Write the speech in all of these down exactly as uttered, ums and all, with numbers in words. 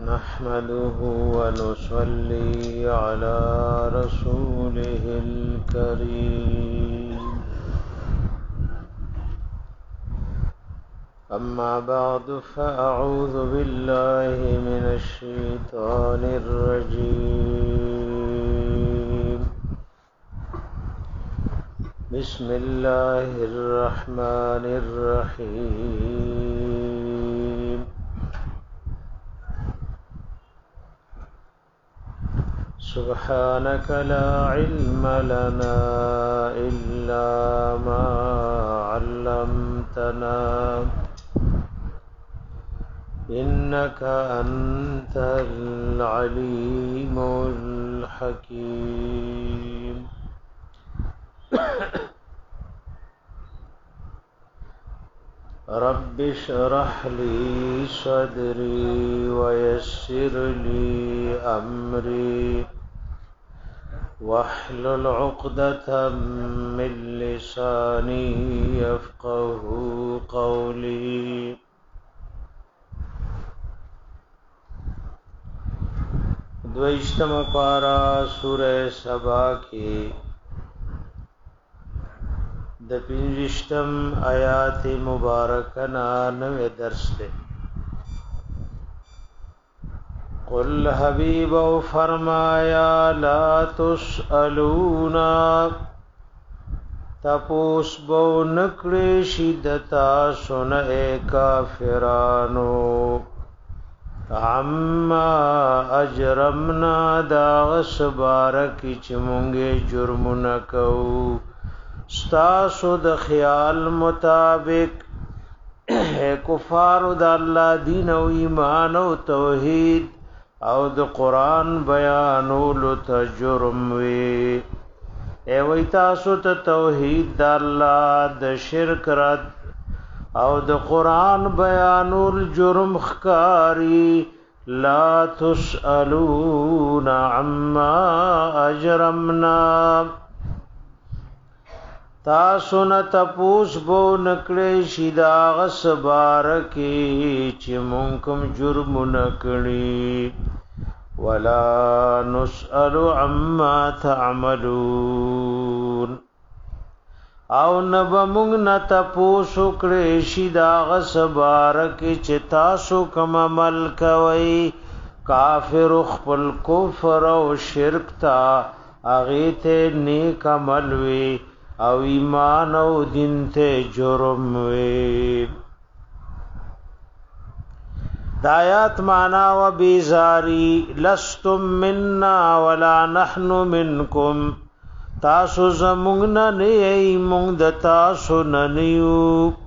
نحمده ونصلي على رسوله الكريم أما بعد فأعوذ بالله من الشيطان الرجيم بسم الله الرحمن الرحيم سبحانك لا علم لنا إلا ما علمتنا إنك أنت العليم الحكيم رب اشرح لي صدري ويسر لي أمري واحلل عقدة من لساني يفقه قولي دویشتم پارا سورہ سبا کی د پنځشتم آیات مبارکنا نوې درس ده. قل حبیب او فرمایا لا تسألونا تپوس بو نکړې شدتا سن اے کافرانو عما اجرمنا دا غسبارک چې مونږه جرم نکو ستاسو د خیال مطابق کفار د الله دین او ایمان او توحید او د قران بیانولو ته جرم وی ای وای تاسو ته توحید د الله د شرک رد او د قران بیانول جرم خکاری لا تسألون عما اجرمنا تاسو نه تپوس بو نکړې شي دا غس بارکی چې مونږ کوم جرم نکړي ولا نسأل عما تعملون او نب مونږ نه تپوس کړې شي دا غس بارکی چې تاسو کوم عمل کوي کافر خپل کفر او شرک تا اغه ته نیک عمل وی او ایمان او دین ته جرم وی دایات معنا و بیزاری لستم منا ولا نحن منکم تاسو زمونږ نه نه مونږ د تاسو نه نیو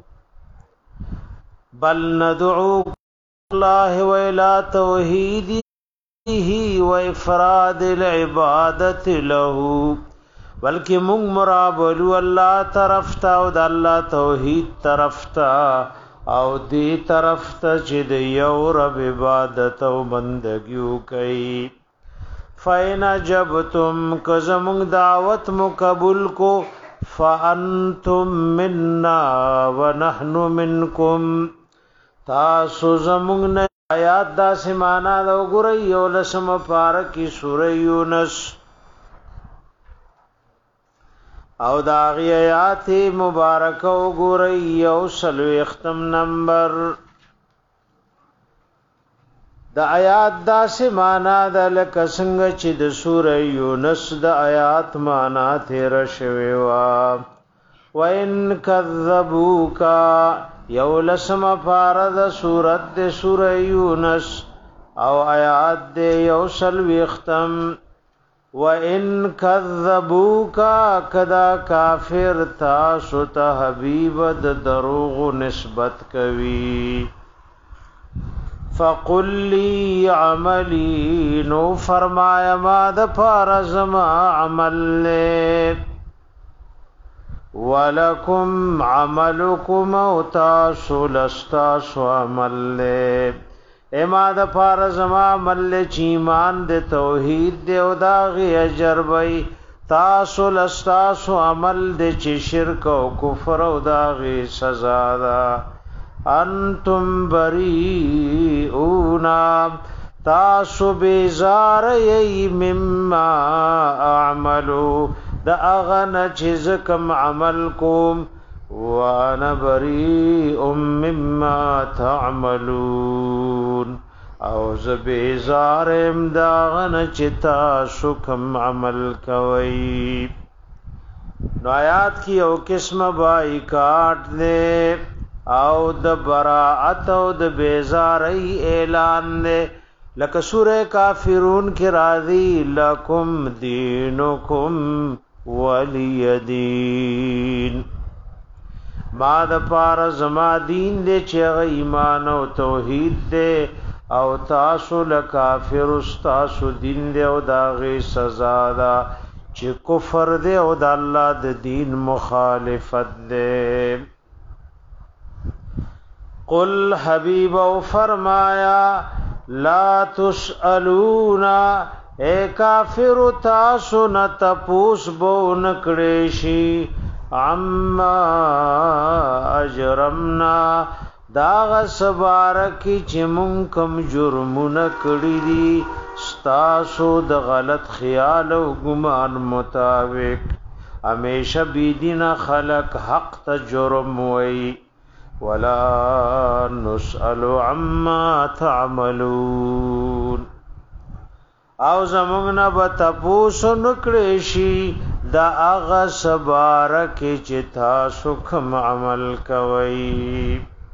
بل ندعو الله و الى توحیده و افراد العبادت له بلکہ مونږ مرابلو الله طرف ته او د الله توحید طرف ته او دی طرف ته چې د یو رب عبادت او بندګیو کوي فین جبتم کزمون دعوت مقبول کو فانتم منا ونحن منکم تاسو زمون نه آیات دا سمانا دا وګورئ یو لسم پارکی سورہ یونس او دا غی آیات مبارک وګورئ یو سلو ختم نمبر د آیات دا سمانا د لکه څنګه چې د سوره یونس د آیات معنا تیر شوی وا وان کذبوک یو لسم فارد سورت د سوره یونس او آیات د یو سلو ختم وَإِن كَذَّبُوكَ کدا کافر تاسو ته حبیب د دروغ نسبت کوي فقل لي عملي نو فرمایا ما د فارزما عمل له ولکم عملکم او تاسو لستاسو عمل له اما د فارز ما مل چیمان د توحید د او دا غی اجر وی تاسو لستاسو عمل د چ شرک او کفر او دا غی سزا دا انتم بریئون تاسو بیزار ای مما اعملو دا اغن چیز کم عمل کوم وانا بریء مما تعملون او ز بیزارم دا اغن چی تاسو کم عمل کوئی. نو آیات کی او قسم بائی کاٹ دے او د براعت او د بیزاری اعلان دے لکه سورہ کافرون کی راضی لکم دینکم ولی دین ما د پار زما دین دے چغ ایمان او توحید دے او تاسو لکافر استاسو دین دے او داغی سزا دا چه کفر دے او دا اللہ د دین مخالفت دے. قل حبیب او فرمایا لا تسألونا اے کافر تاسو نا تپوس بو نکڑیشی عما اجرمنا داغ سبارکی چی منکم جرمون کڑی دی ستاسو د غلط خیال و گمان مطابق ہمیشہ بیدین خلق حق تا جرم وئی ولا نسأل عما تعملون او زمونگنا بتپوس نکڑیشی دا اغا سبارکی چی تاسو کم عمل کوئی.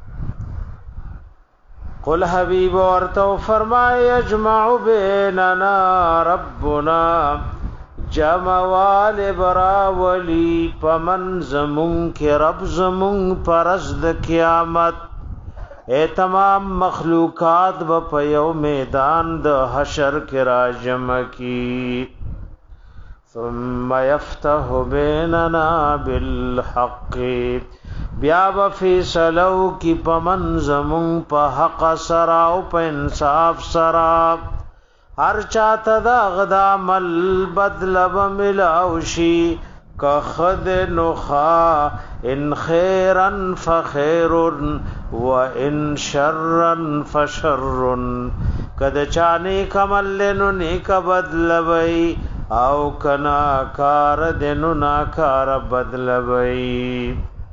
قل حبیب ورتو فرمائے یجمع بیننا ربنا جموال براولی پمن زمون کے رب زمون پرزد قیامت اے تمام مخلوقات و پیو میدان د حشر کے راجم کی ثم یفتح بیننا بالحق بیا بفیصلو کی پمن زمون پا حق سراو پا انصاف سراب ہر چاہتا دا غدا مل بدلب ملاوشی کا خد نخا ان خیرن فخیرن و ان شرن فشرن کد چانے کمل لنو نیک بدلبئی او کنا کار دنو ناکار بدلبئی.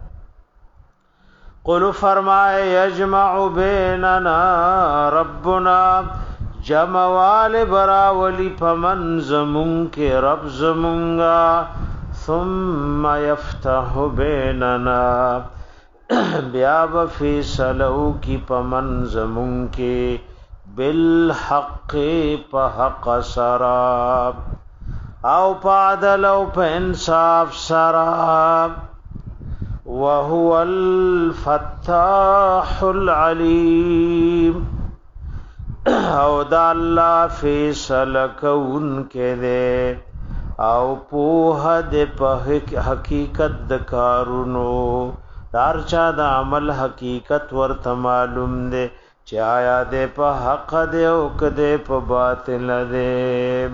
قل فرمائے یجمع بیننا ربنا جموال براولی پمن زمون کے رب زمونگا ثم یفتح بیننا بیا بفیصلو کی پمن زمون کے بالحق پا حق سراب او پا عدل او پا انصاف سراب وهو الفتاح العلیم او دا اللہ فیصل کون کے دے او پوہ دے پا حقیقت دکارونو دار چا دا عمل حقیقت ورت معلوم دے چایا دے پا حق دے او کدے پا باطل دے.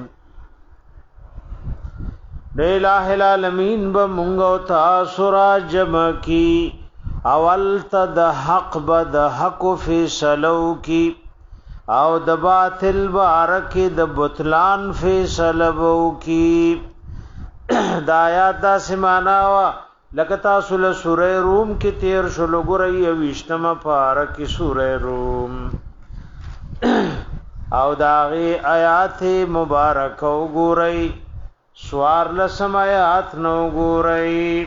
الہ العالمین بمونگو تاسو را جمع کی اول تا دا حق با دا حق فیصلو کی او دا باطل بارکی دا بطلان فیصلو کی. دا آیات دا سماناوا لکتا سل سورہ روم کی تیر شلو گرئی ویشتم پارکی سورہ روم او داغی آیات مبارکو گرئی سوار لسم آیات نو گورئی.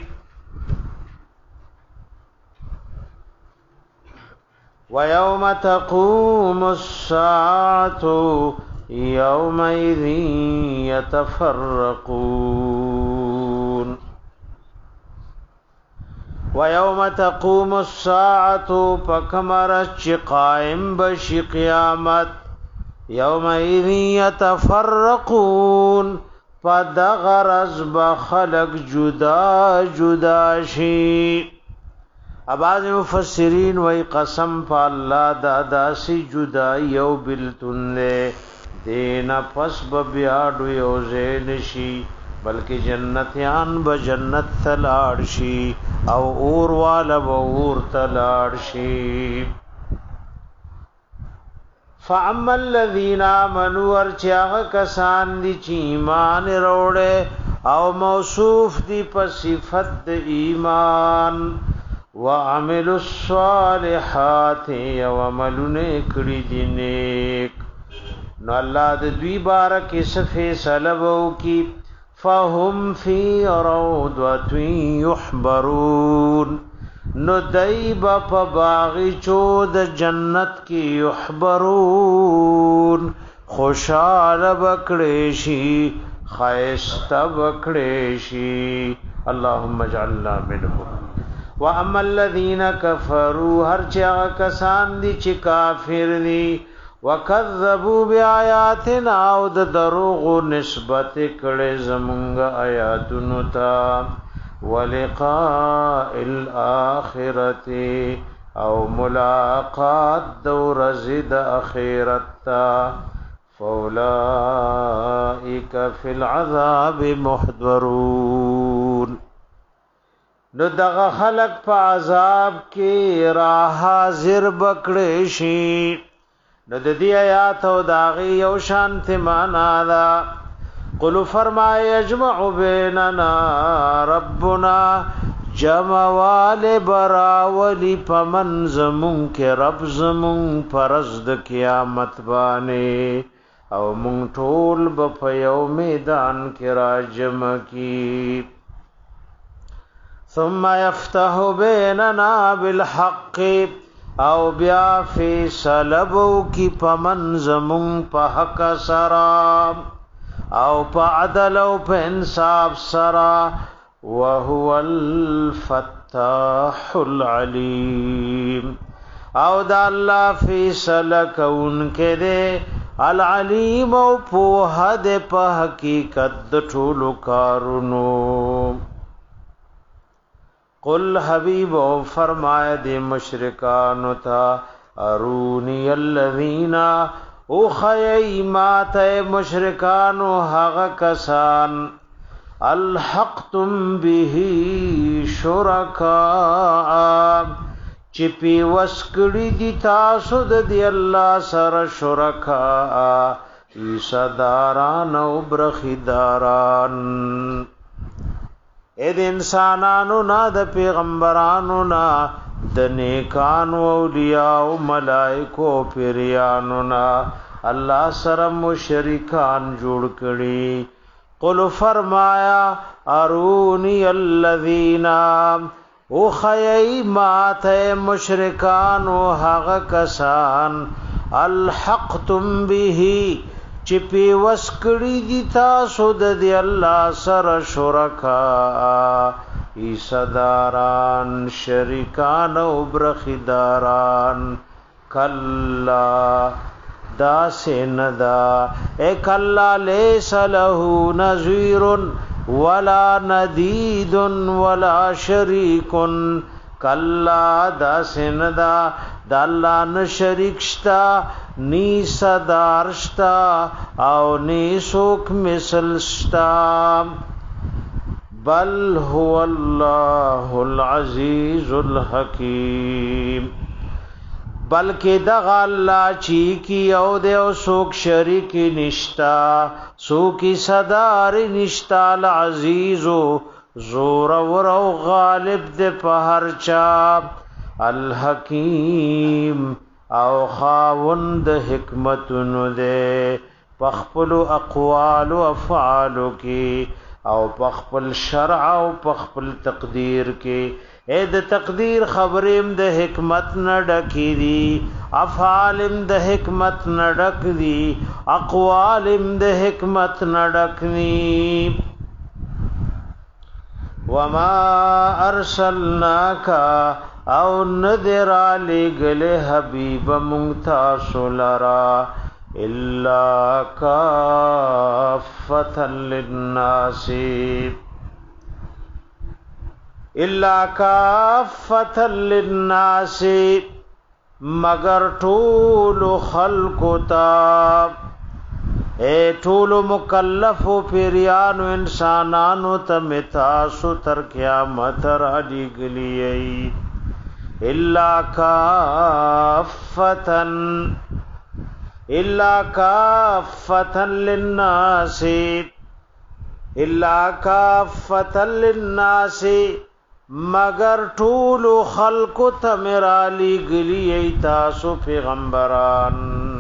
وَيَوْمَ تَقُومُ السَّاعَةُ يَوْمَئِذٍ يَتَفَرَّقُونَ وَيَوْمَ تَقُومُ السَّاعَةُ پکمرچ قائم بشی قیامت يَوْمَئِذٍ يَتَفَرَّقُونَ پا غرض با خلق جدا جدا شی. اباز مفسرین وی قسم پا اللہ دادا سی جدا یو بلتن دے دینا پس بیاڈو یو زین شی بلکہ جنتیان با جنت تلاڑ شی او اور والا با اور تلاڑ شی. فاما الذين آمنوا ورچاغ کسان دي چې ایمان وروړي او موصوف دي په صفت د ایمان وعملوا الصالحات وعملونه کړي دي نیک نو الله د دوی بارک صفه سلبو کی فهم فی روضۃ یحبرون نو دایبا په باغچو د جنت کی یحبرون خوشاله بکړې شي خیسته بکړې شي اللهم اجعلنا منهم واما الذين كفروا هر چا کسان دي چې کافر دي وکذبوا بیااتنا او د دروغ نسبت کړي زمونږ آیاتونو ته ولقاء الاخرته او ملاقات دور زد اخرت تا فاولئک فی العذاب محضرون نو دغه خلق په عذاب کې را حاضر بکړي شي نو د دې آیات او داغي یو شانت معنا دا قل فرمای یجمع بیننا ربنا جمع وال براولی پمن زمون کې رب زمون پرز د قیامت باندې او مون ټول په یو میدان کې راجم کی ثم يفتح بیننا بالحق او بیا فی سلبو کی پمن زمون په حق سرا او په عدل او په انصاف سرا وهو الفتاح العلیم او دا الله فی سلکون کې دے العلیم او په حد په حقیقت د ټولو کارونو قل حبیب او فرمایا دی مشرکان تا ارونی الذین او خی مات مشرکان هغه کسان الحقتم به شرکاء چپی وسکړی دی تاسو د دی الله سره شرکاء ایصداران او برخیداران اې د انسانانو نه د پیغمبرانو نه د نیکانو اولیاء او ملائکو پیریانو نه الله سره مشرکان جوړ کړي قل فرمایا ارونی الذین او خی مات مشرکان او هغه کسان الحقتم به چې پی وسکړی دي تاسو د دی الله سره شرکا ایصداران شریکان او برخیداران کلا دا سیندا اے کلا لیس له نذیر ولا ندید ولا شریک کلا دا سیندا د الله نه شریک شتا نی صدار شتا او نی سوک مثل شتا بل هو الله العزیز الحکیم بلکې دغه الله چی کی او د او سوک شریک نشتا سوکی صدار نشتا العزیز زور ور او غالب د په هر چا الحکیم او خاوند حکمتونو دے پخپل اقوال و افعال کی او پخپل شرع او پخپل تقدیر کی اے د تقدیر خبریم د حکمت نہ ڈکی دی افعالم د حکمت نہ ڈک دی اقوالم د حکمت نہ ڈکنی وما ارسلناک او ندر علی گلے حبیب مونتا سولرا الا کافتا للناس الا کافتا للناس مگر طول خلق تا اے طول مکلف و پیریانو انسانانو تمتاسو تر قیامت را دیگلی الا کافتن الا کافتا للناس الا کافتا للناس مگر ټول خلق تمرالی گلی تاسو پیغمبران.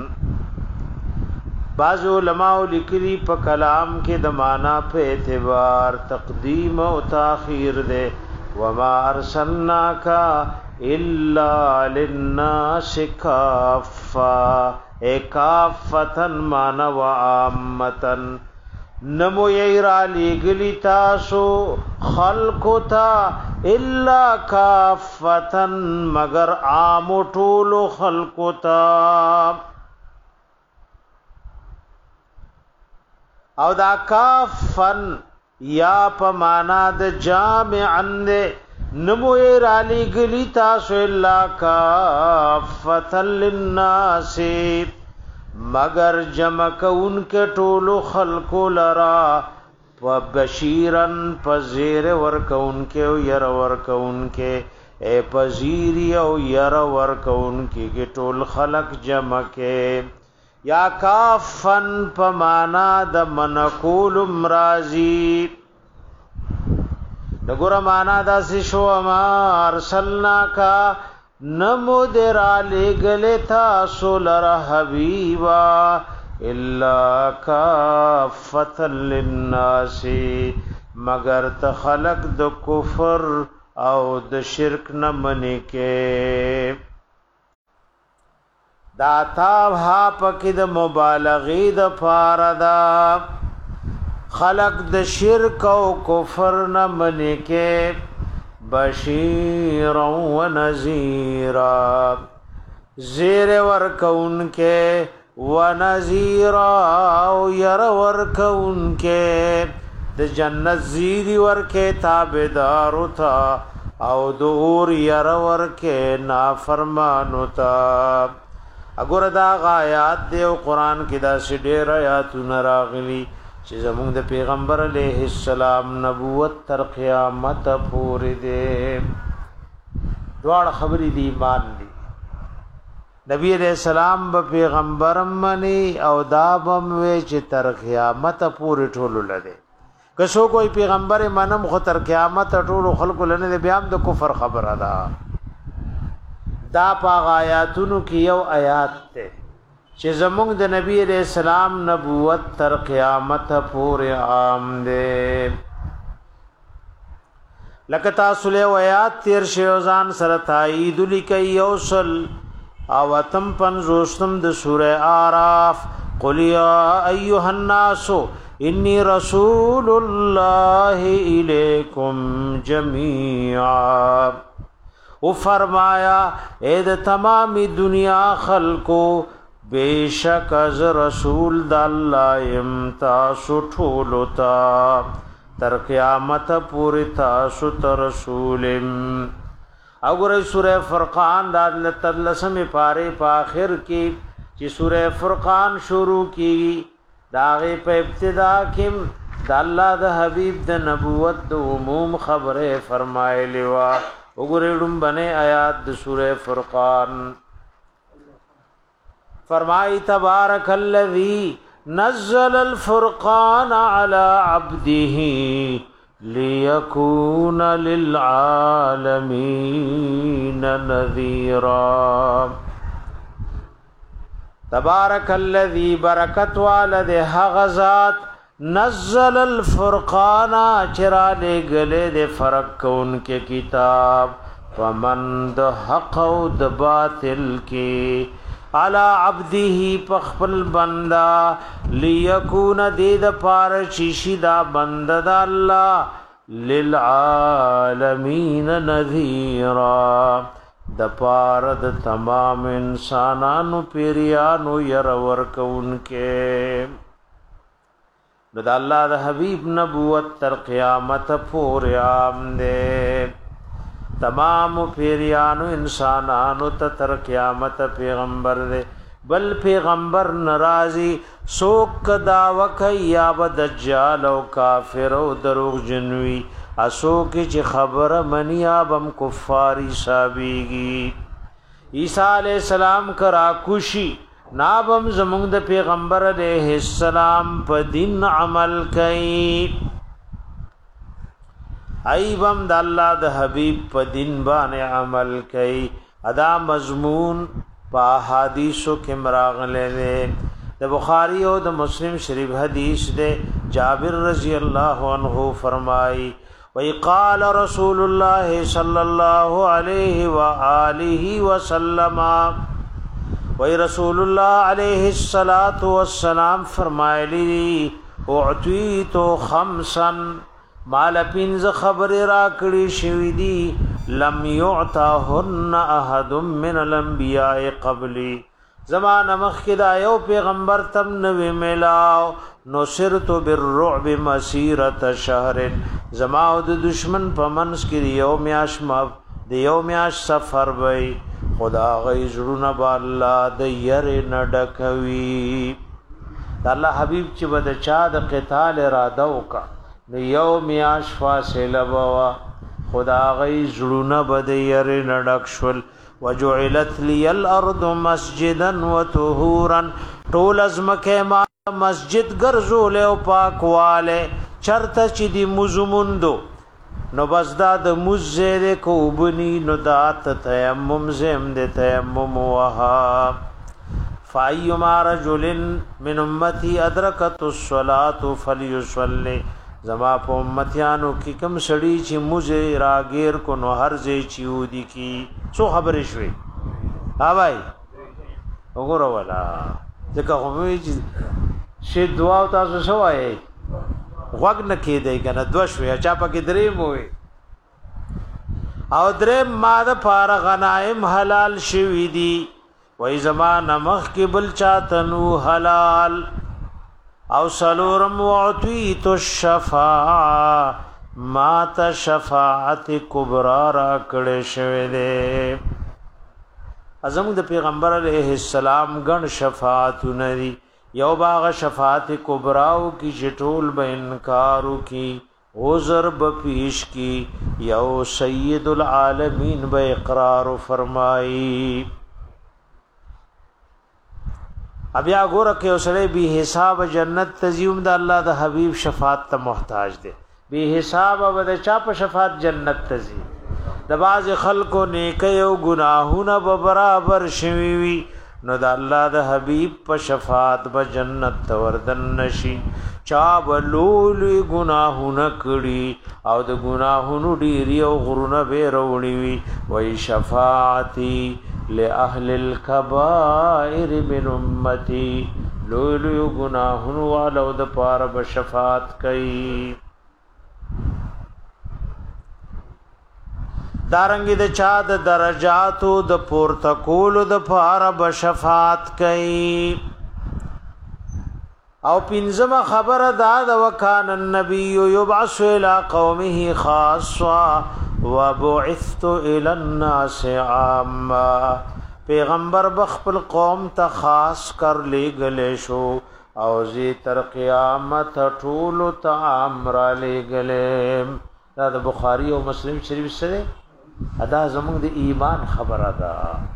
بعض علماء لیکلی په کلام کې د معنا په اعتبار تقدیم او تاخير ده. وما ارسلناک الا للناس کافا اے کافتن معنا و عامتن نمو یرا لګلی تاسو خلق تا الا کافتن مگر عام ټول خلق تا. او دا کافن یا پمانا د جامعن نمو یرا لګلی تاسو الا کافتن للناس مگر جمع کون کے ټولو خلق لرا وبشیرن پزیر ورکون کے او یر ورکون کے اے پزیری او یر ورکون کے ټول خلق جمع کے. یا کافن پمانا د منقول امرازی نگورا مانا دا سشو اما ارسلنا کا نمو درا لگلے تاسو لرا حبیبا الا کافتا للناس مگر تخلق د کفر او د شرک نمانی کے. دا تاب ها پکی د مبالغی د پاردا خلق د شرک او کفر نمانی کے. بشیرا و نذیرا زیر ورکون کے و نذیرا او یر ورکون کے د جنت زیری ورکے تابدارو تا او دور یر ورکے نافرمانو تا. اگر دا غایات دے و قرآن کی دا سی دیر آیاتو نراغلی چې زمونږ د پیغمبر علیه السلام نبوت تر قیامت پورې دی. دواړه خبرې دی ایمان دی. نبی علیہ السلام به پیغمبر منی او دا بم وی چې تر قیامت پورې ټول لده. که څو کوئی پیغمبر منم خو تر قیامت ټول خلق لنه بیا هم د کفر خبره ده. دا پاغ آیاتونو کې یو آیات ته چې زمونږ د نبی علیہ السلام نبوت تر قیامت پورې عام دی. لکه تاسو له آیات تیر شوزان سره تایید لیکي یوصل او اتم پنځوستم د سوره اعراف قل یا ایها الناس انی رسول الله الیکم جميعا. او فرمایا اے د تمامی دنیا خلقو بیشک از رسول د الله ام تاسو ټول تا تر قیامت پوری تاسو ته رسولم. وګورئ سوره فرقان د تلسمه پاره په اخر کې چې سوره فرقان شروع کی داغه په ابتدا کې د الله د حبیب د نبوت د عموم خبره فرمایلی وا. وګورئ لومبنه آیات د سوره فرقان فرمائی تبارک الذی نزل الفرقان على عبده ليكون للعالمین نذیرا. تبارک الذی برکت والد حغزات نزل الفرقان چرا لے گلے دے فرق کون کے کتاب فمن د حق و د باطل کی علی عبده پخپل بندا لیکون دید پار چیشی دا بندا دا اللہ للعالمین نذیرا د پار د تمام انسانانو پیریانو يرور کون کے. د الله د حبیب نبوت تر قیامت پورې عام دے. تمام پیریانو انسانانو ته تر قیامت پیغمبر دے. بل پیغمبر ناراضی سوک دعوی کوي یا دجال او کافر او دروغ جنوی اسوک چې خبر منی ابم کفاری صابیگی. عیسی علیہ السلام کرا کوشی نابم زمونږ د پیغمبر علیہ السلام په دین عمل کوي ایبم د الله د حبیب په دین باندې عمل کوي ادا مضمون په حدیثو کې مراغله ده د بخاری او د مسلم شریف حدیث ده جابر رضی الله عنه فرمای وی قال رسول الله صلی الله علیه و آله وسلم وی رسول الله علیه الصلاۃ والسلام فرمایلی اعطیت خمسا مال پینز خبر را کړي شوی دی لم يعطهن احد من الانبیاء قبلی زمانه مخکې دا یو پیغمبر تم نوې ملاو نصرت بالرعب مسیرة شهر زما او د دشمن په منځ کې یو میاش ما د یو میاش سفر وای خدا غي زړونه با الله د ير نډکوي الله حبيب چې بد چا د قتال اراده وکا نو یو میاش فاصله بوا خدا غي زړونه بد ير نډک شول وجعلت لي الارض مسجدا وطهورا طول ازمکه ما مسجد ګرځول او پاکواله چرته چې دی مزموندو نو بس دا د مزه کو بني نو دات تیمم زم د تیمم وها فايما رجل من امتي ادركت الصلاه فليصلي زما په امتیانو کې کوم سړی چې مزه راګیر کو نو هر ځای چودي کی سو خبرې شوي ها بھائی وګوره ولا ځکه کومې چې شه دعا تاسو شوای وګ نه کېدای کنه دوا شوي چا پکې درې موي او درې ماده پار غنائم حلال شوي دي وای زمانه مخ کې بل چاتنو حلال او سلورم وعطیت الشفاعه ما ته شفاعت کبرا را کړه شوی دی اعظم د پیغمبر علیہ السلام ګن شفاعت نری یو باغ شفاعت کبراو کی جټول به انکارو کی عذر به پیش کی یو سید العالمین به اقرار فرمائی ابیا ګوره کې اوسړې به حساب جنت تزیوم د الله د حبیب شفاعت ته محتاج دی به حساب او د چا په شفاعت جنت تزي د باز خلکو نیک او گناهونه به برابر شوي وي نو د الله د حبیب په شفاعت به جنت توردن نشي چا بلولي گناهونه کړي او د گناهونو ډيري او غرونه به وروړي وي وای شفاعتي لأهل الكبائر من امتي لولو گناهونو والو د پاره به شفاعت کوي دارنګي د چا د درجاتو د پورتکولو د پاره به شفاعت کوي او پنځمه خبره دا د وکان النبي يبعث الى قومه خاصا وبعثت الى الناس عامه پیغمبر بخپل قوم ته خاص کر لګلې شو او زی تر قیامت ټول ته امر لګلې دا د بخاری او مسلم شریف سره ادا زموږ د ایمان خبره ده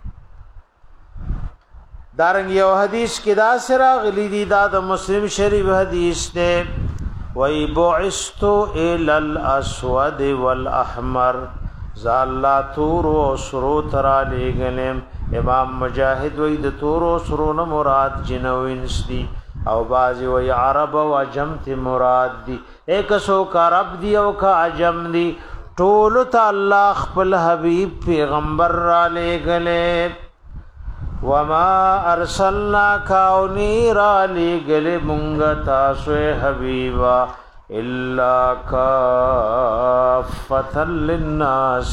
دارنګ یو حدیث کې دا سره غلی دی دا د مسلم شریف حدیث ده وی بعثت الى الاسود والاحمر زالله تور او سرو ترا لګلم امام مجاهد وی د تور او سرو نه مراد جنوینس دی او بازی وی عرب او عجم ته مراد دی ایک سو کا عرب دی او کا عجم دی ټول ته الله خپل حبیب پیغمبر را لګلې وما ارسلنا کاونی را لګلې مونږ تاسو حبیبا الا کافتا للناس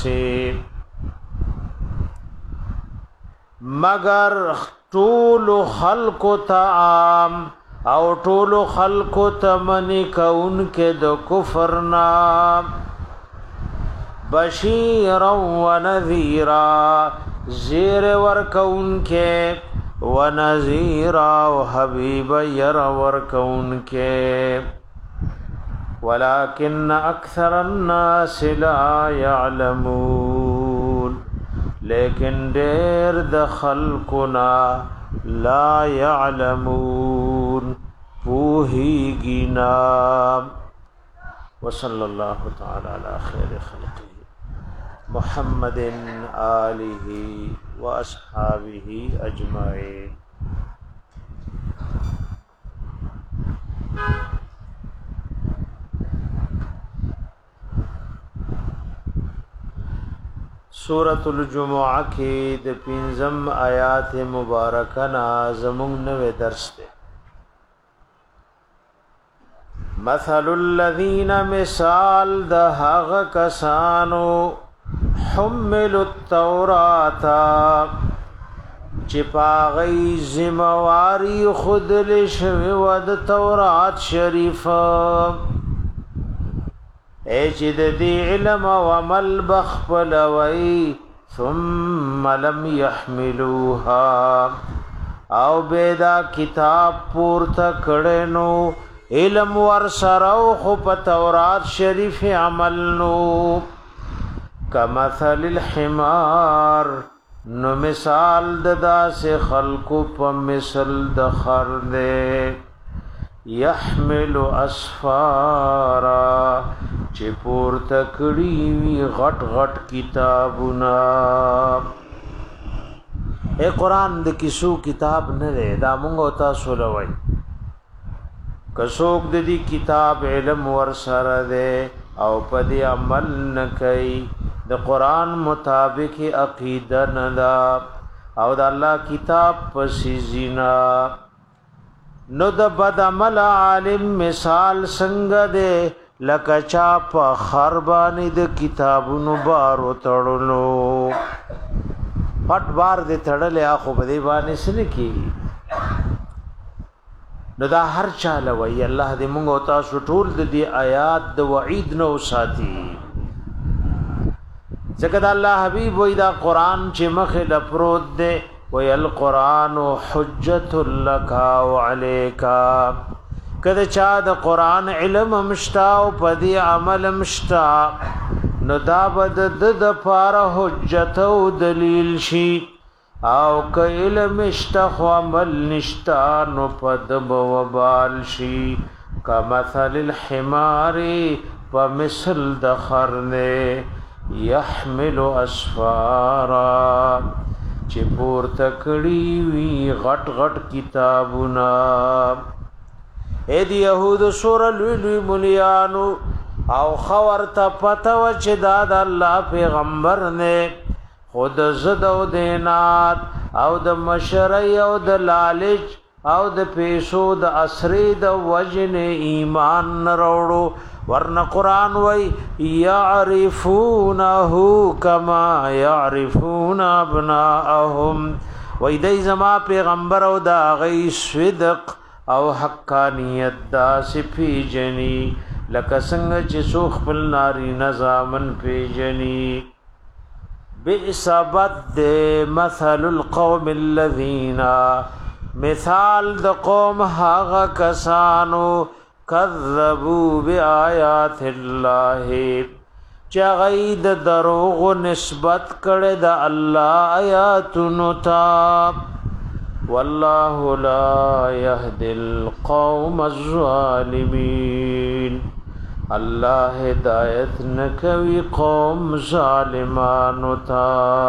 مگر ټول خلق تعام او ټول خلق تمنی کون کې د کفر نام بشیرا و نذیرا زیر ورکون کے و نذیرا و حبیب یر ورکون کے ولكن اکثر الناس لا يعلمون لیکن دیر د خلقنا لا يعلمون پوهیگینا. وصلی اللہ تعالی علی خیر خلقه محمد آلہ و اصحابہ اجمعین. سورۃ الجمعہ کې د پنځم آیات مبارکه نا زمونږ نوې درس دی. مثل الذین مثال د هغه کسانو حملوا التوراة چې پاغی ذمہواری خود لشوی ود تورات شریفه اے چې د دې علم او عمل بخپلوي ثم لم يحملوها او بيدا کتاب پورته کړي نو علم ور سره خو په تورات شریف عمل نو کمثل الحمار نو مثال د داسې خلقو په مثل د خر دی يحمل اسفارا چې پورته کړي وي غټ غټ کتابونه. اے قرآن د کیسو کتاب نه دی دا مونږ او تاسو لوي کڅوک د دې کتاب علم ور سره دی او په دې عمل نه کوي د قرآن مطابق عقیده نه دا او د الله کتاب پسې زینا نو د بد عمل عالم مثال څنګه دی لکه چا په خر باندې د کتابونو بار وتړلو پټ بار دې تړلې اخو په دې باندې سن کی نو دا هر چا لوي الله دې موږ او تاسو ټول د دې آیات د وعید نو ساتي ځکه دا الله حبيب وې دا قران چې مخه لپروت دې وې القران حجت لك وعليك کده چا د قران علم مشتا او پدی عمل مشتا نو دا بد د پاره حجت او دلیل شي او که علم مشتا خو عمل نشتا نو پد بوبال شي کمثل الحمار ومثل د خرنه يحمل اسفارا چې پورته کړي وی غټ غټ کتابونه. اے دی یهود سور لوی لوی ملیانو او خور تا پتا و چې دا د الله پیغمبر نه خود زد او دینات او د مشرعی او د لالچ او د پیسو د اسری د وجن ایمان نروړو ورنه قران وای یعرفونه کما یعرفون ابناءهم وای دای زما پیغمبر او دا غی صدق او حقانیت دا سپی جنی لکه څنګه چې سو خپل ناری نظامن پیجنی. بئس بد مثل القوم الذين مثال د قوم هغه کسانو کذبوا بآیات الله چې غید دروغ نسبت کړه د الله آیاتونو ته والله لا يهدي القوم الظالمين الله هدایت نکوي قوم ظالمانو ته.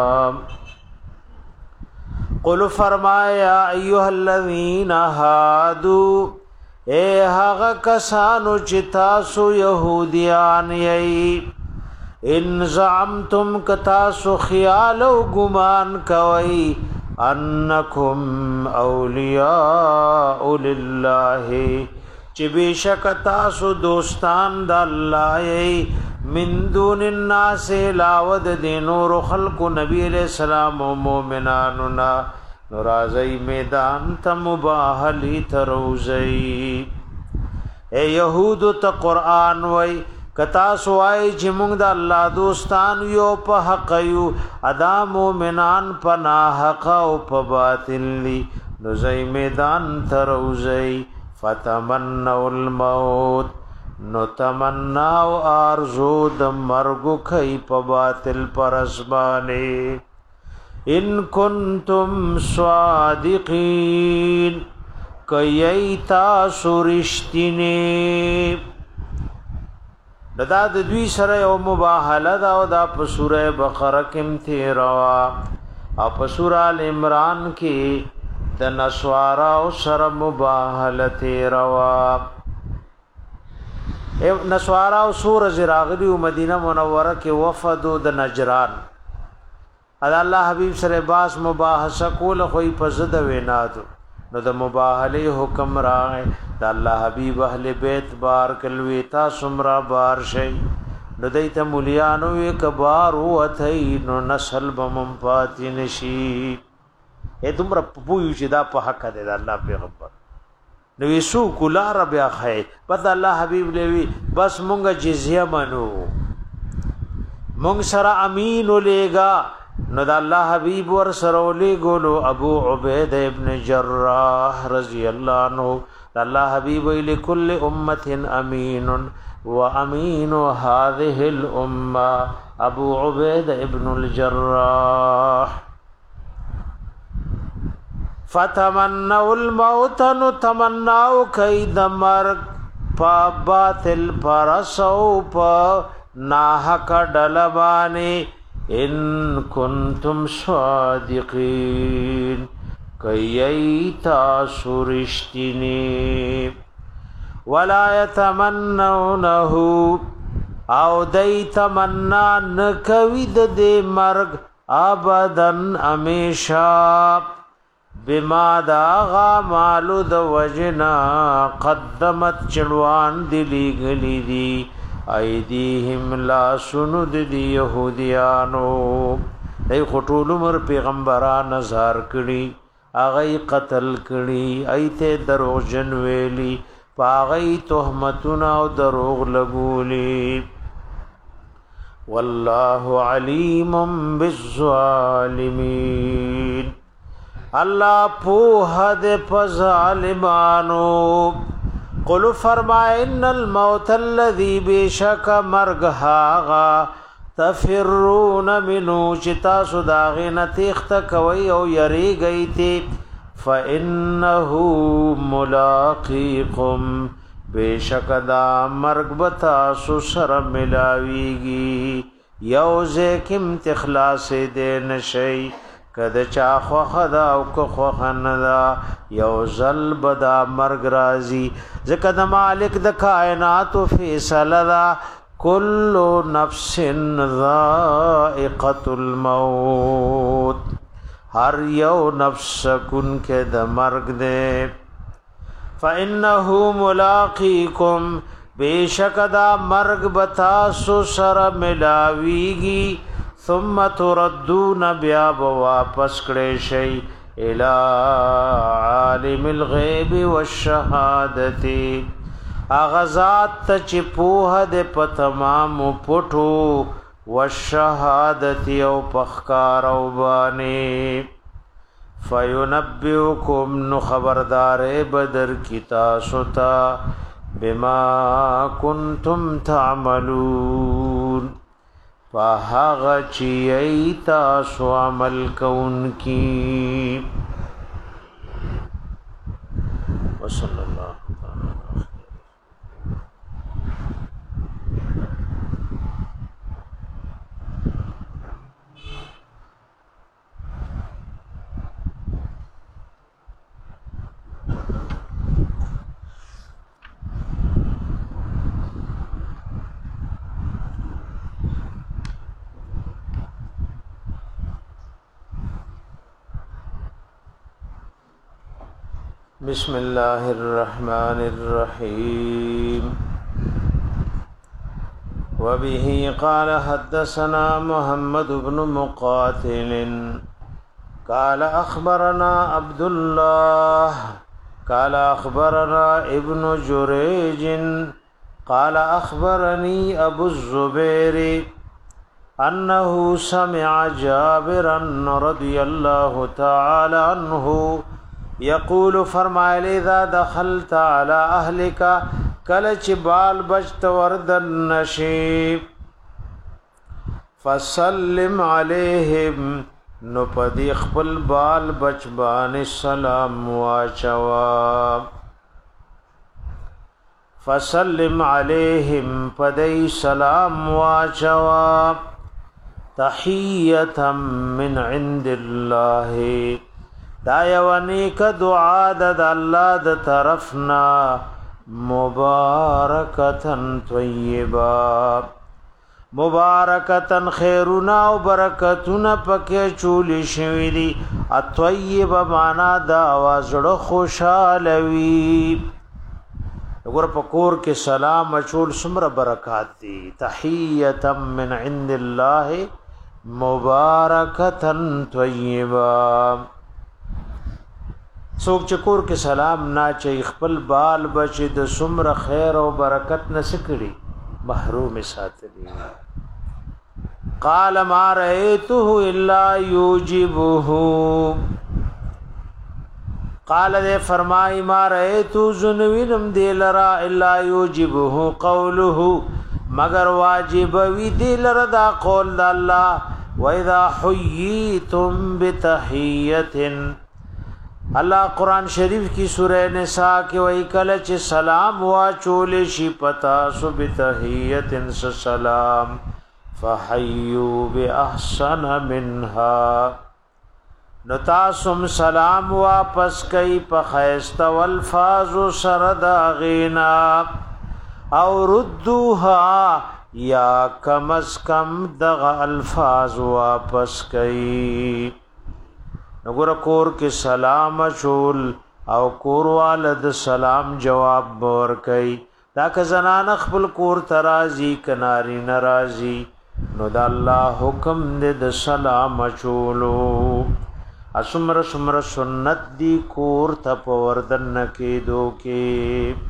قل فرمایا ایها الذين هادوا اے هغه کسانو چې تاسو يهوديان یې ان زعمتم کتاسو خیال او ګمان کوي انکم اولیاء لله چې بشک تاسو دوستان د الله یې من دون الناس لاود دینور خلق نبی علیہ السلام او مومنانو نا نورازی میدان ته مباهلی تروزی. اے یهود ته قران وای کتا سوای چې موږ د الله دوستان یو په حق یو ادا مومنان په ناحق او په باطل لی نو زئی میدان تروزی فتمنوا الموت نو تمناو ارزو د مرګ خی په باطل پر اسبانه ان کنتم صادقین کئی تاسو رشتینی. دا د دوی سره یو مباهله دا او دا په سوره بقره کې تیروا او په سوره ال عمران کې د نسوارا او سره مباهله تیروا. نسوارا او سوره زراغلی مدینه منوره کې وفد د نجران ادا الله حبیب سره باس مباحثه کول خوې په زد ویناتو نو د مباهله حکم راغی د الله حبیب اهل بیت بار کلوی تا سمرا بار شي نو دیت مولیانو کبار وتای نو نسل بم پاتې نشي. اې تمره پویو چې دا په حق ده د الله پیغمبر نو یسو کلا رب اخی پته الله حبیب لوی بس مونږه جزیه منو مونږ سره امین ولېګا نو د الله حبیب ور سره ولېګلو ابو عبید ابن جراح رضی الله عنه د الله حبیب لكل امه امین وامین هذه الامه ابو عبید ابن الجراح. فتمنوا الموت نتمناو کید مرگ پا باطل پرسو پا ناحق ڈلبانی ان کنتم صادقین کئی تاسو رشتینی. ولا يتمنونه او دی تمنا نکوید دی مرگ ابدن امیشا بما داغا مالو د وجنا قدمت چلوان دلی گلی دی ایدیهم لا سند دی یهودیانو. دی خطول عمر پیغمبران ازار کړي اغی قتل کړي ایته دروغ جن ویلی پاغی تهمتنا او دروغ لګولی. والله علیم بالظالمین اللہ پوہ دے پظالمانو. قل فرمائے ان الموت الذی بیشک مرگ ہاغا تفرون منو چتا صداغین تیخت کوئی او یری گئی تی فإنہو ملاقیکم بیشک دا مرگ بتاسو سر ملاویگی یوزے کم تخلاص دین شئی کده چا خوخ دا او که خوخ ندا یو زل بدا مرگ رازی ذکر دا مالک دا کائنات و فیصل دا کل نفس ذائقت الموت ہر یو نفس کن کے دا مرگ دے. فإنہو ملاقیکم بیشک دا مرگ بتاسو سر ملاویگی ثم تردون بیا واپس کړي شي الى عالم الغیب والشهادتی اغزاد ته چې په د پتمام پټو والشهادتی او پخکار او باندې فینبئکم نو خبردار بدر کی تاسو ته بما کنتم تعملون فاغا چی تاسو عمل کون کی. وصلی اللہ بسم اللہ الرحمن الرحیم. وبه قال حدثنا محمد بن مقاتل قال اخبرنا عبد الله قال اخبرنا ابن جريج قال اخبرني ابو الزبير انه سمع جابرا رضي الله تعالى عنه یقول فرمایلی اذا دخلت على اهلك کلچ بال بچت وردن نشی فسلم علیہم نو پدی خپل بال بچبان سلام واچوا فسلم علیہم پدی سلام واچوا تحیتا من عند اللہ دا یوانی کا دعا دا اللہ دا طرفنا مبارکتن طیبا مبارکتن خیرنا و برکتنا پکے چولی شویلی الطیب مانا دا آوازڑ خوشالوی اگر پکور کے سلام چول سمر برکات دی تحیتا من عند اللہ مبارکتن طیبا سوک چکور کے سلام نا چای خپل بال بچی د سمر خیر و برکت نسکڑی محروم ساتلی قال ما رأيته الا يوجبه قال دے فرمائی ما رأيتو زنوینم دے لرا الا يوجبه قوله مگر واجبوی دے لرا دا قول دا اللہ وَإِذَا حُيِّيتُم بِتَحِيَّةٍ اللہ قرآن شریف کی سورہ نساء کے وہی کلچ سلام واچول شی پتا سو بتحیت سلام فحیو باحسن منها نتاسم سلام واپس کئی پخیست والفاظ سرد غینا او ردوها یا کم از کم دغ الفاظ واپس کئی نګور کور کې سلام چول او کور والد سلام جواب بور کوي دا که زنان خپل کور ترازی کناری ناراضی نو د الله حکم دې د سلام چولو اسمر سمر سنت دی کور ته پوردن کې دو کې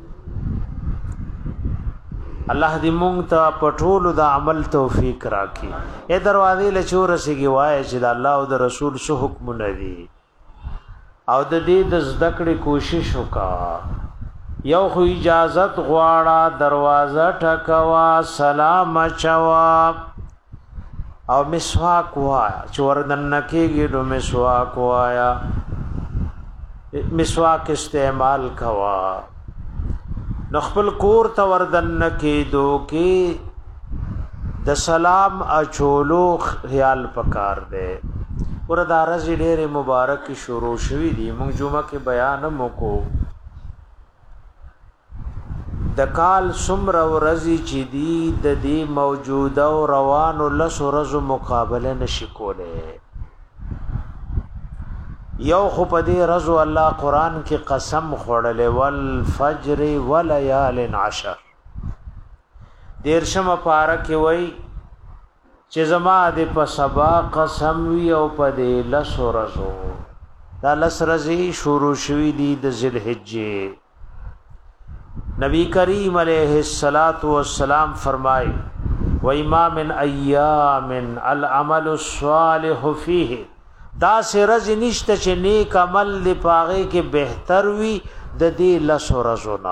الله دې مونږ ته پټول د عمل توفیق راکړي اے دروازې له چور سیږي وای چې د الله او د رسول سو حکم ندي او د دې د زدکړې کوشش وکا یو خو اجازت غواړه دروازه ټکوا سلام چوا او مسواک وایا چور دن کېږي نو مسواک وایا مسواک استعمال کوا نخپل کور ته وردن کې دو کې د سلام اچولو خیال پکار دے ور دارز ډېر مبارک شروع شوی دی موږ جمعه کې بیان مکو د کال سمر ورځی چې دی د دې موجوده او روانو لس ورځو مقابله نشي کوله یو خو په دې رضو الله قران کې قسم خوړلې والفجر وليال عشر دیرشم پارا کې وای چې زما دې په سبا قسم وی او په دې لس ورځو دا لس ورځې شروع شوې دي د ذوالحجه نبی کریم علیہ الصلات والسلام فرمای و امام ایام العمل الصالح فیه دا سرز نشته چې نیک عمل دی پاغه کې بهتر وي د دې لسو رزونا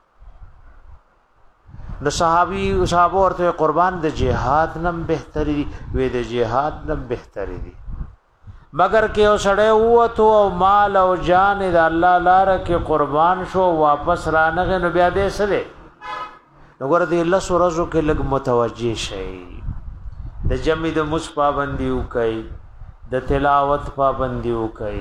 نو صحابي صحابه ورته قربان د جهاد نم بهتري وي د جهاد نم بهتري دي مگر کې اوسړې وته او مال او جان د الله لپاره کې قربان شو واپس رانغه نو بیا دې سره نو ګور دې لسو رزو کې لګ متوجي شي د جمع د مص پابندي وکي د تلاوت پابندی وکي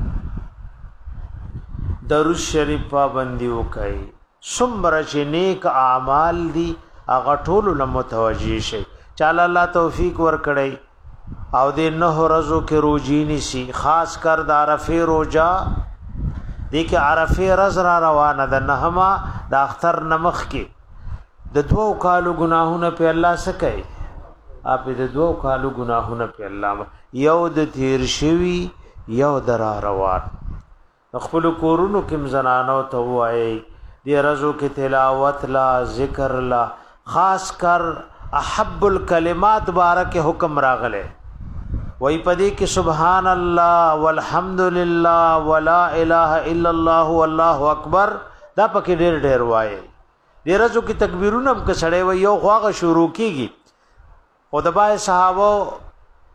درود شریف پابندی وکي سمره چې نیک اعمال دي هغه ټول له متوجي شي چاله الله توفیق ور کړي او د نه ورځو کې روزي نشي خاص کر د عرفه روزه دي کې عرفه رز را روانه ده نهما د اختر نمخ کې د دوو کالو گناهونه په الله سکي اپ د دوو کالو گناهونه په الله یو د تیر شوی یو درا روان خپل کورونو کې زنانو ته وایي دی رزو کې تلاوت لا ذکر لا خاص کر احب الکلمات بارک حکم راغله وای پدې کې سبحان الله والحمد لله ولا اله الا الله والله اکبر دا پکې ډېر ډېر وایي دی رزو کې تکبیرونه هم کسړې وي یو خواغه شروع کیږي او د بای صحابه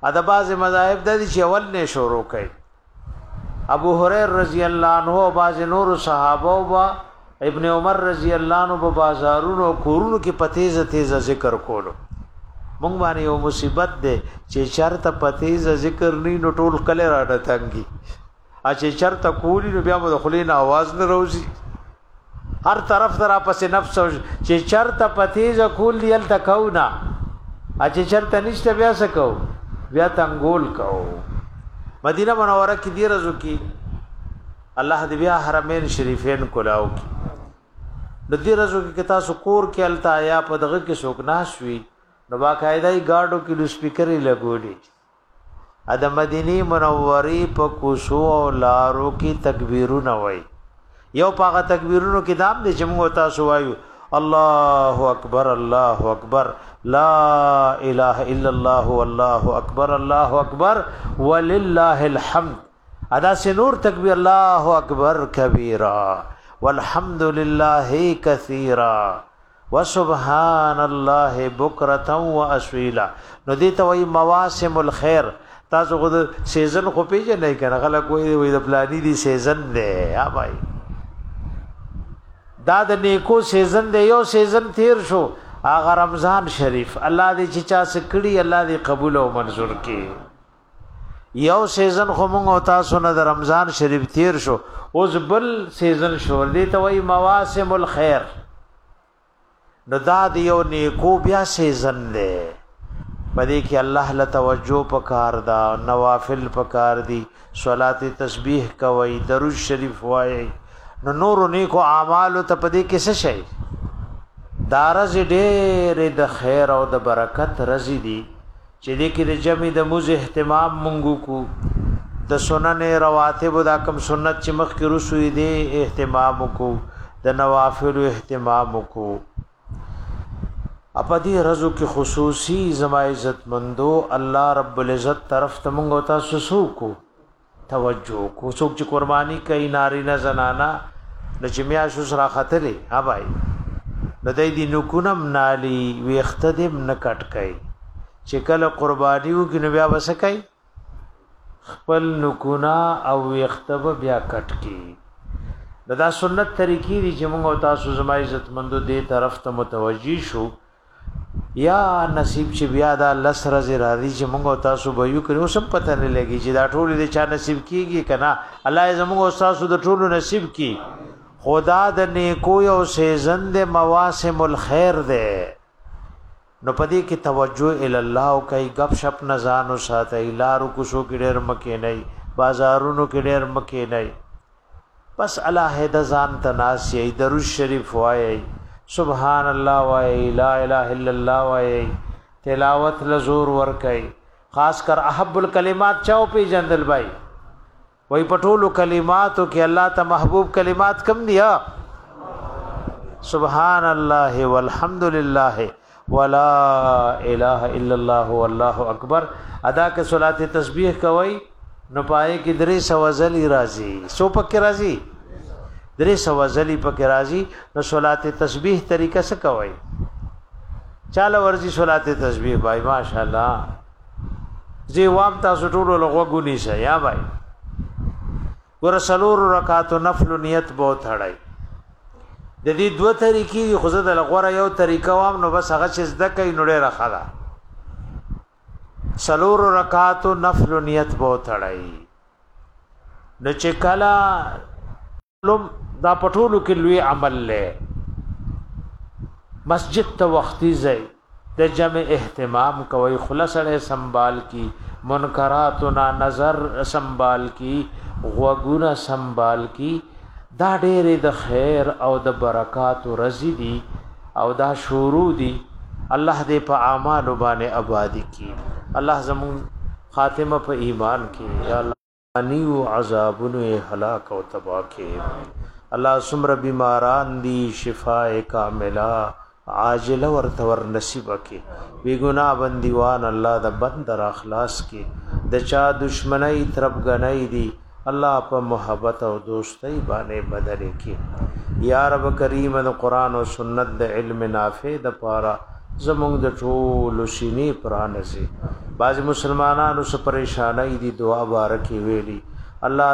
ا د باز مذاهب د دې چې اول نه شروع کړي ابو هريره رضی الله عنه او باز نور صحابه او ابن عمر رضی الله عنه په بازارونو کورونو کې پتیز تیز ذکر کولو مونږ باندې یو مصیبت ده چې چرته پتیز ذکر نه نو ټول کله راټه تنګي ا چې چرته کولی نو بیا مو د خلینو आवाज نه روزي هر طرف تر پس نفس چې چرته پتیز کول دیل تکونا ا چې چرته نشته بیا سکو بیا تنګول کو مدینه منوره کې دی رزو کې الله دې بیا حرمین شریفین کولاو کی د دې رزو کې تاسو کور کې التا یا په دغه کې څوک ناشوي نو باقاعده گاډو کې لو سپیکر یې لګوډي ا د مدینه منورې په کوڅو او لارو کې تکبیرونه وای یو پاغه تکبیرونو کې دام دي چې موږ تاسو وایو الله اکبر الله اکبر لا اله الا الله والله اکبر الله اکبر ولله الحمد ادا سنور تکبیر الله اکبر کبیرا والحمد لله كثيرا وسبحان الله بكرة واصيلا نو دي ته وي مواسم الخير تاسو خود سیزن خو پیژنې کنه غلا کوئی وي د پلاني دي سیزن دی ها بھائی دا د نیکو سیزن دی یو سیزن تیر شو اغه رمضان شریف الله دې چې چا سکړي الله دې قبول او منظور کړي یو سیزن خو موږ او تاسو نه د رمضان شریف تیر شو اوس بل سیزن شو دې ته وای مواسم الخير نو دا د یو نیکو بیا سیزن دی پدې کې الله له توجه پکار دا نوافل پکار دي صلات تسبیح کوي درود شریف وایي نو نور نیکو اعمال ته پدې کې څه شي دارز ډېر د خیر او د برکت رزي دي چې دې کې د جمع د موز اهتمام مونږ کو د سنن رواتب دا کم سنت چې مخ کې رسوي دي اهتمام کو د نوافل اهتمام کو اپدی رزو کې خصوصي زما عزت مندو الله رب العزت طرف ته مونږ تاسو سو کو توجه کو څوک چې قرباني کوي نارینه زنانا د جمعیا شو سره خطرې ها بھائی د دې دي نو کونم نالي وي اختدم نه کټ کوي چې کله قرباني وکړي نو بیا وسکای خپل نکونا او اختب بیا کټ کی دا سنت طریقې دي چې موږ تاسو زما عزت مندو دې طرف ته متوجي شو یا نصیب چې بیا دا لسر زراضی چې موږ تاسو به یو کړو سم پته نه لګي چې دا ټول دې چا نصیب کیږي کنه الله زموږ تاسو د ټولو نصیب کی خدا د نیکو یو سیزن د مواسم الخير ده نو پدې کې توجه ال الله او کوي غب شپ نزان او ساتي لارو کو شو کې ډېر مکه نه بازارونو کې ډېر مکه نه بس الله د ځان تناسی درود شریف وایي سبحان الله وایي لا اله الا الله وایي تلاوت لزور ور کوي خاص کر احب الکلمات چاو پی جندل بھائی وای پټولو کلماتو کې الله ته محبوب کلمات کم دیا سبحان الله والحمد لله ولا اله الا الله والله اکبر ادا کې صلات تسبیح کوي نو پای کې درې سو ځلې راځي سو پکې راځي درې سو ځلې پکې راځي نو صلات تسبیح طریقه څه کوي چاله ورزي صلات تسبیح بھائی ماشاءالله زی وام تاسو ټول لغوګونی شه یا بھائی ور سلور رکعات نفل نیت بہت هړای د دې دوه طریقې خو زه د لغوره یو طریقه وام نو بس هغه چې زده کوي نو ډېر راخلا سلور رکعات نفل نیت بہت هړای نو چې کلا لوم دا پټولو کې لوی عمل له مسجد ته وختي ځای د جمع اهتمام کوي خلاصړې سنبال کی منکراتنا نظر سنبال کی غوګونه سنبال کی دا ډېرې د خیر او د برکات رزي دي او دا شروع دي الله دې په اعمال باندې آبادی کی الله زمون خاتمه په ایمان کې یا الله انیو عذابونو هلاک او تباہ کې الله سمر بیماران دي شفاء کامله عاجل ورته ور نصیب کې بی ګناه بندیوان الله د بندر اخلاص کې د چا دشمنی طرف غنۍ دي الله په محبت او دوستۍ باندې بدل کې یا رب کریم د قران او سنت د علم نافع د پاره زمونږ د ټول سینې پرانه سي. بعض مسلمانانو سره پریشانای دي دعا بارکه ویلي الله